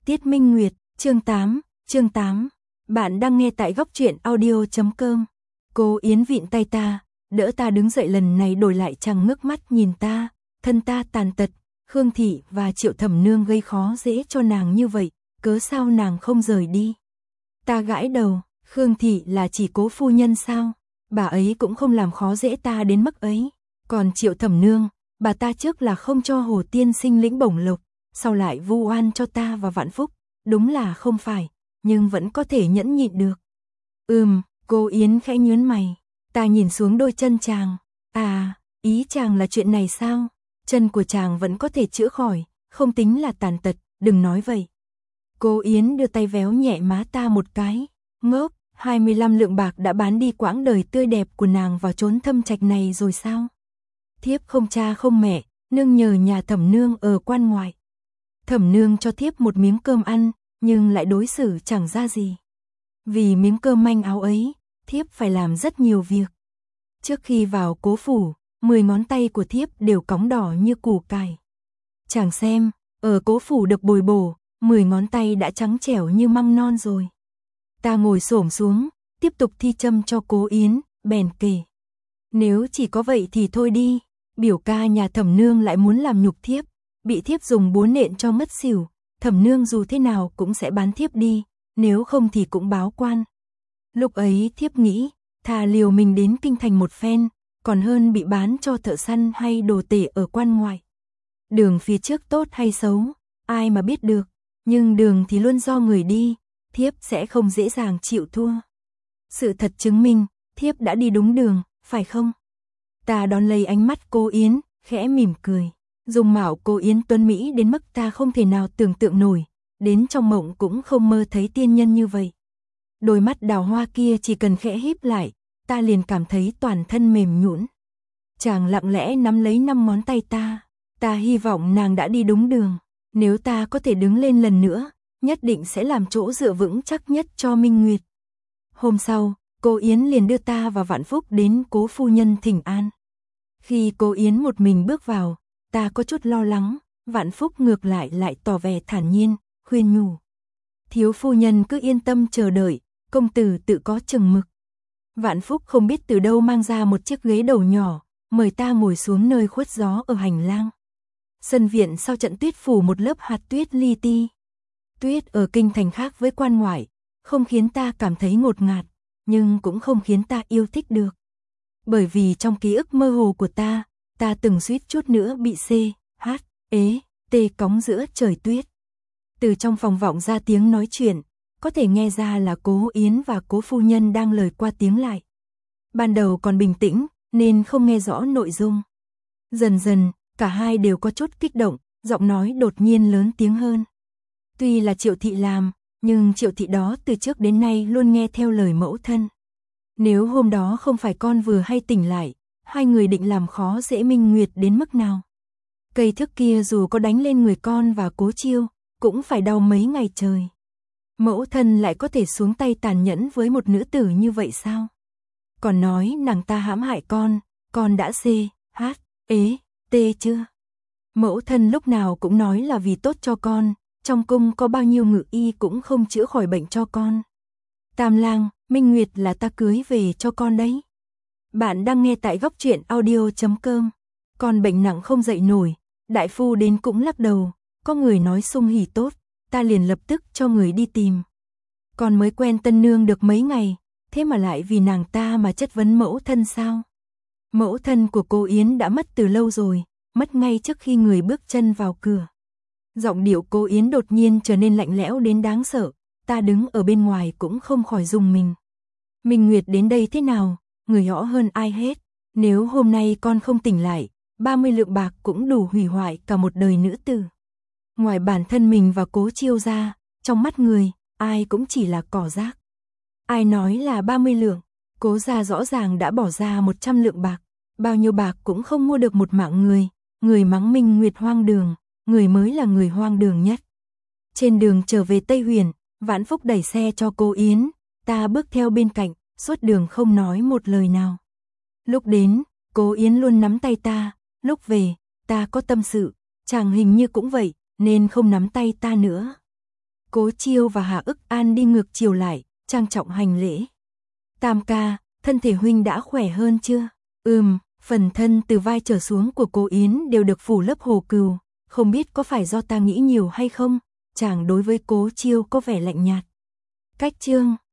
Tiết Minh Nguyệt, chương 8. Bạn đang nghe tại góc truyện audio.com. Cô Yến vịn tay ta, đỡ ta đứng dậy, lần này đổi lại chàng ngước mắt nhìn ta, thân ta tàn tật, Khương Thị và Triệu Thẩm Nương gây khó dễ cho nàng như vậy, cớ sao nàng không rời đi. Ta gãi đầu, Khương Thị là chỉ cố phu nhân sao, bà ấy cũng không làm khó dễ ta đến mức ấy. Còn Triệu Thẩm Nương, bà ta trước là không cho Hồ tiên sinh lĩnh bổng lộc, sau lại vu oan cho ta và Vạn Phúc, đúng là không phải, nhưng vẫn có thể nhẫn nhịn được. Cô Yến khẽ nhướng mày, ta nhìn xuống đôi chân chàng, ý chàng là chuyện này sao? Chân của chàng vẫn có thể chữa khỏi, không tính là tàn tật, đừng nói vậy. Cô Yến đưa tay véo nhẹ má ta một cái, ngốc, 25 lượng bạc đã bán đi quãng đời tươi đẹp của nàng vào chốn thâm trạch này rồi sao? Thiếp không cha không mẹ, nương nhờ nhà Thẩm Nương ở quan ngoại. Thẩm Nương cho thiếp một miếng cơm ăn, nhưng lại đối xử chẳng ra gì. Vì miếng cơm manh áo ấy, thiếp phải làm rất nhiều việc. Trước khi vào cố phủ, 10 ngón tay của thiếp đều cóng đỏ như củ cải. Chàng xem, ở cố phủ được bồi bổ, 10 ngón tay đã trắng trẻo như măng non rồi. Ta ngồi xổm xuống, tiếp tục thi châm cho Cố Yến, bèn kể. Nếu chỉ có vậy thì thôi đi, biểu ca nhà Thẩm Nương lại muốn làm nhục thiếp, bị thiếp dùng búa nện cho ngất xỉu, Thẩm Nương dù thế nào cũng sẽ bán thiếp đi, nếu không thì cũng báo quan. Lúc ấy thiếp nghĩ, thà liều mình đến kinh thành một phen, còn hơn bị bán cho thợ săn hay đồ tể ở quan ngoại. Đường phía trước tốt hay xấu, ai mà biết được, nhưng đường thì luôn do người đi, thiếp sẽ không dễ dàng chịu thua. Sự thật chứng minh, thiếp đã đi đúng đường, phải không? Ta đón lấy ánh mắt cô Yến, khẽ mỉm cười. Dung mạo cô Yến tuấn mỹ đến mức ta không thể nào tưởng tượng nổi, đến trong mộng cũng không mơ thấy tiên nhân như vậy. Đôi mắt đào hoa kia chỉ cần khẽ híp lại, ta liền cảm thấy toàn thân mềm nhũn. Chàng lặng lẽ nắm lấy 5 ngón tay ta hy vọng nàng đã đi đúng đường, nếu ta có thể đứng lên lần nữa, nhất định sẽ làm chỗ dựa vững chắc nhất cho Minh Nguyệt. Hôm sau, cô Yến liền đưa ta và Vạn Phúc đến cố phu nhân thỉnh an. Khi cô Yến một mình bước vào, ta có chút lo lắng, Vạn Phúc ngược lại tỏ vẻ thản nhiên, khuyên nhủ. Thiếu phu nhân cứ yên tâm chờ đợi, công tử tự có chừng mực. Vạn Phúc không biết từ đâu mang ra một chiếc ghế đầu nhỏ, mời ta ngồi xuống nơi khuất gió ở hành lang. Sân viện sau trận tuyết phủ một lớp hạt tuyết li ti. Tuyết ở kinh thành khác với quan ngoại, không khiến ta cảm thấy ngột ngạt, nhưng cũng không khiến ta yêu thích được. Bởi vì trong ký ức mơ hồ của ta từng suýt chút nữa bị CHT cóng giữa trời tuyết. Từ trong phòng vọng ra tiếng nói chuyện, có thể nghe ra là Cố Yến và Cố phu nhân đang lời qua tiếng lại. Ban đầu còn bình tĩnh, nên không nghe rõ nội dung. Dần dần, cả hai đều có chút kích động, giọng nói đột nhiên lớn tiếng hơn. Tuy là Triệu Thị làm, nhưng Triệu Thị đó từ trước đến nay luôn nghe theo lời mẫu thân. Nếu hôm đó không phải con vừa hay tỉnh lại, hai người định làm khó dễ Minh Nguyệt đến mức nào. Cây thước kia dù có đánh lên người con và Cố Chiêu, cũng phải đau mấy ngày trời. Mẫu thân lại có thể xuống tay tàn nhẫn với một nữ tử như vậy sao? Còn nói nàng ta hãm hại con đã CHT chưa? Mẫu thân lúc nào cũng nói là vì tốt cho con, trong cung có bao nhiêu ngự y cũng không chữa khỏi bệnh cho con. Tam lang, Minh Nguyệt là ta cưới về cho con đấy. Bạn đang nghe tại góc truyện audio.com. Con bệnh nặng không dậy nổi, đại phu đến cũng lắc đầu, có người nói sung hỉ tốt, ta liền lập tức cho người đi tìm. Con mới quen tân nương được mấy ngày, thế mà lại vì nàng ta mà chất vấn mẫu thân sao? Mẫu thân của cô Yến đã mất từ lâu rồi, mất ngay trước khi người bước chân vào cửa. Giọng điệu cô Yến đột nhiên trở nên lạnh lẽo đến đáng sợ, ta đứng ở bên ngoài cũng không khỏi rùng mình. Minh Nguyệt đến đây thế nào, người rõ hơn ai hết, nếu hôm nay con không tỉnh lại, 30 lượng bạc cũng đủ hủy hoại cả một đời nữ tử. Ngoài bản thân mình và Cố Chiêu ra, trong mắt người, ai cũng chỉ là cỏ rác. Ai nói là 30 lượng, Cố gia rõ ràng đã bỏ ra 100 lượng bạc, bao nhiêu bạc cũng không mua được một mạng người, người mắng Minh Nguyệt hoang đường, người mới là người hoang đường nhất. Trên đường trở về Tây Huyền, Vãn Phúc đẩy xe cho cô Yến, ta bước theo bên cạnh, suốt đường không nói một lời nào. Lúc đến, Cố Yến luôn nắm tay ta, lúc về, ta có tâm sự, chàng hình như cũng vậy, nên không nắm tay ta nữa. Cố Chiêu và Hà Ức An đi ngược chiều lại, trang trọng hành lễ. Tam ca, thân thể huynh đã khỏe hơn chưa? Phần thân từ vai trở xuống của Cố Yến đều được phủ lớp hồ cừu, không biết có phải do ta nghĩ nhiều hay không? Chàng đối với Cố Chiêu có vẻ lạnh nhạt. Cách chương